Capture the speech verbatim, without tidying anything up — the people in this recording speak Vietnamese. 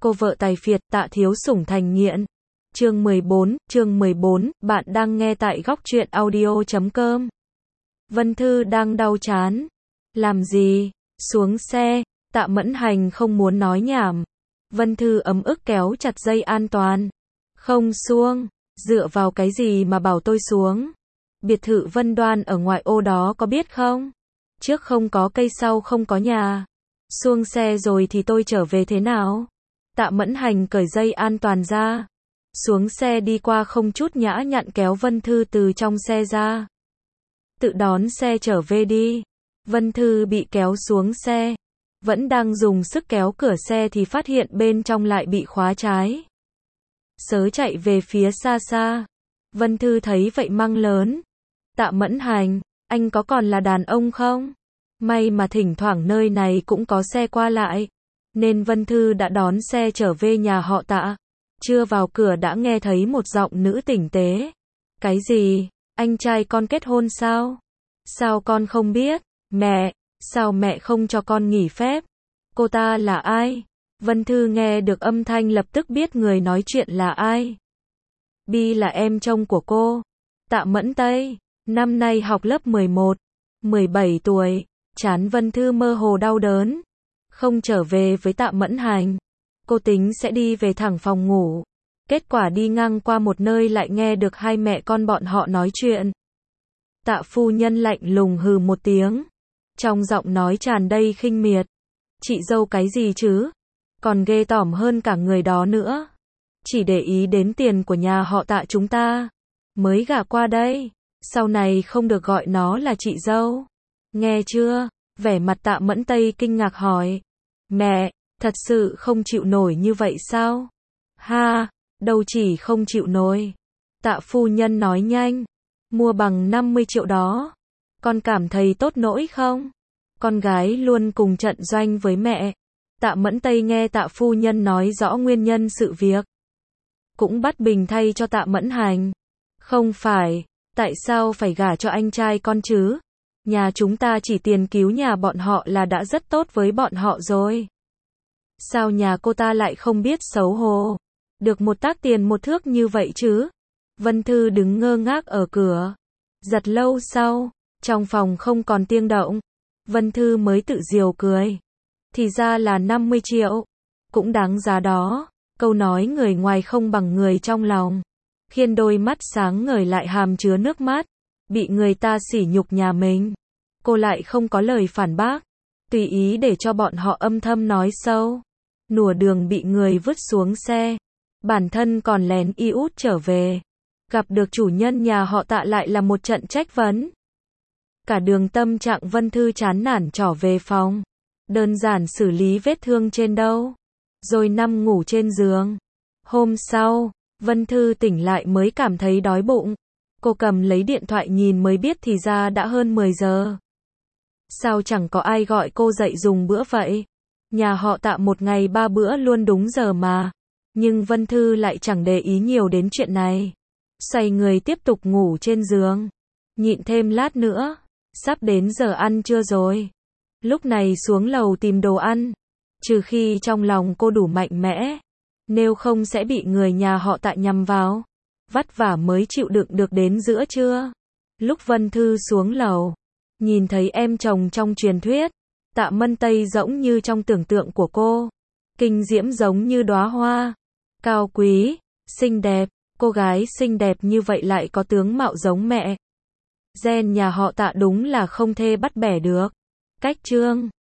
Cô vợ tài phiệt Tạ Thiếu Sủng thành nghiện. Chương mười bốn, chương mười bốn, bạn đang nghe tại góc truyện audio chấm com. Vân Thư đang đau chán. Làm gì? Xuống xe. Tạ Mẫn Hành không muốn nói nhảm. Vân Thư ấm ức kéo chặt dây an toàn. Không xuông. Dựa vào cái gì mà bảo tôi xuống? Biệt thự Vân Đoan ở ngoại ô đó có biết không? Trước không có cây sau không có nhà. Xuông xe rồi thì tôi trở về thế nào? Tạ Mẫn Hành cởi dây an toàn ra. Xuống xe đi qua không chút nhã nhặn kéo Vân Thư từ trong xe ra. Tự đón xe trở về đi. Vân Thư bị kéo xuống xe. Vẫn đang dùng sức kéo cửa xe thì phát hiện bên trong lại bị khóa trái. Sớ chạy về phía xa xa. Vân Thư thấy vậy măng lớn. Tạ Mẫn Hành, anh có còn là đàn ông không? May mà thỉnh thoảng nơi này cũng có xe qua lại. Nên Vân Thư đã đón xe trở về nhà họ Tạ. Chưa vào cửa đã nghe thấy một giọng nữ tỉnh tế. Cái gì? Anh trai con kết hôn sao? Sao con không biết? Mẹ, sao mẹ không cho con nghỉ phép? Cô ta là ai? Vân Thư nghe được âm thanh lập tức biết người nói chuyện là ai. Bi là em trông của cô. Tạ Mẫn Tây, năm nay học lớp mười một, mười bảy tuổi, trán Vân Thư mơ hồ đau đớn. Không trở về với Tạ Mẫn Hành. Cô tính sẽ đi về thẳng phòng ngủ. Kết quả đi ngang qua một nơi lại nghe được hai mẹ con bọn họ nói chuyện. Tạ phu nhân lạnh lùng hừ một tiếng. Trong giọng nói tràn đầy khinh miệt. Chị dâu cái gì chứ? Còn ghê tởm hơn cả người đó nữa. Chỉ để ý đến tiền của nhà họ Tạ chúng ta. Mới gả qua đây. Sau này không được gọi nó là chị dâu. Nghe chưa? Vẻ mặt Tạ Mẫn Tây kinh ngạc hỏi. Mẹ, thật sự không chịu nổi như vậy sao? Ha, đâu chỉ không chịu nổi. Tạ phu nhân nói nhanh. Mua bằng năm mươi triệu đó. Con cảm thấy tốt nỗi không? Con gái luôn cùng trận doanh với mẹ. Tạ Mẫn Tây nghe Tạ phu nhân nói rõ nguyên nhân sự việc. Cũng bắt bình thay cho Tạ Mẫn Hành. Không phải, tại sao phải gả cho anh trai con chứ? Nhà chúng ta chỉ tiền cứu nhà bọn họ là đã rất tốt với bọn họ rồi. Sao nhà cô ta lại không biết xấu hổ? Được một tác tiền một thước như vậy chứ? Vân Thư đứng ngơ ngác ở cửa. Giật lâu sau, trong phòng không còn tiếng động. Vân Thư mới tự diều cười. Thì ra là năm mươi triệu. Cũng đáng giá đó. Câu nói người ngoài không bằng người trong lòng. Khiến đôi mắt sáng ngời lại hàm chứa nước mắt. Bị người ta sỉ nhục nhà mình. Cô lại không có lời phản bác. Tùy ý để cho bọn họ âm thầm nói sâu. Nửa đường bị người vứt xuống xe. Bản thân còn lén y út trở về. Gặp được chủ nhân nhà họ Tạ lại là một trận trách vấn. Cả đường tâm trạng Vân Thư chán nản trở về phòng. Đơn giản xử lý vết thương trên đâu. Rồi nằm ngủ trên giường. Hôm sau, Vân Thư tỉnh lại mới cảm thấy đói bụng. Cô cầm lấy điện thoại nhìn mới biết thì ra đã hơn mười giờ. Sao chẳng có ai gọi cô dậy dùng bữa vậy? Nhà họ Tạ một ngày ba bữa luôn đúng giờ mà. Nhưng Vân Thư lại chẳng để ý nhiều đến chuyện này. Xoay người tiếp tục ngủ trên giường. Nhịn thêm lát nữa. Sắp đến giờ ăn trưa rồi. Lúc này xuống lầu tìm đồ ăn. Trừ khi trong lòng cô đủ mạnh mẽ. Nếu không sẽ bị người nhà họ Tạ nhằm vào. Vất vả mới chịu đựng được đến giữa trưa. Lúc Vân Thư xuống lầu. Nhìn thấy em chồng trong truyền thuyết. Tạ Mẫn Tây giống như trong tưởng tượng của cô. Kinh diễm giống như đóa hoa. Cao quý, xinh đẹp. Cô gái xinh đẹp như vậy lại có tướng mạo giống mẹ. Gen nhà họ Tạ đúng là không thể bắt bẻ được. Cách chương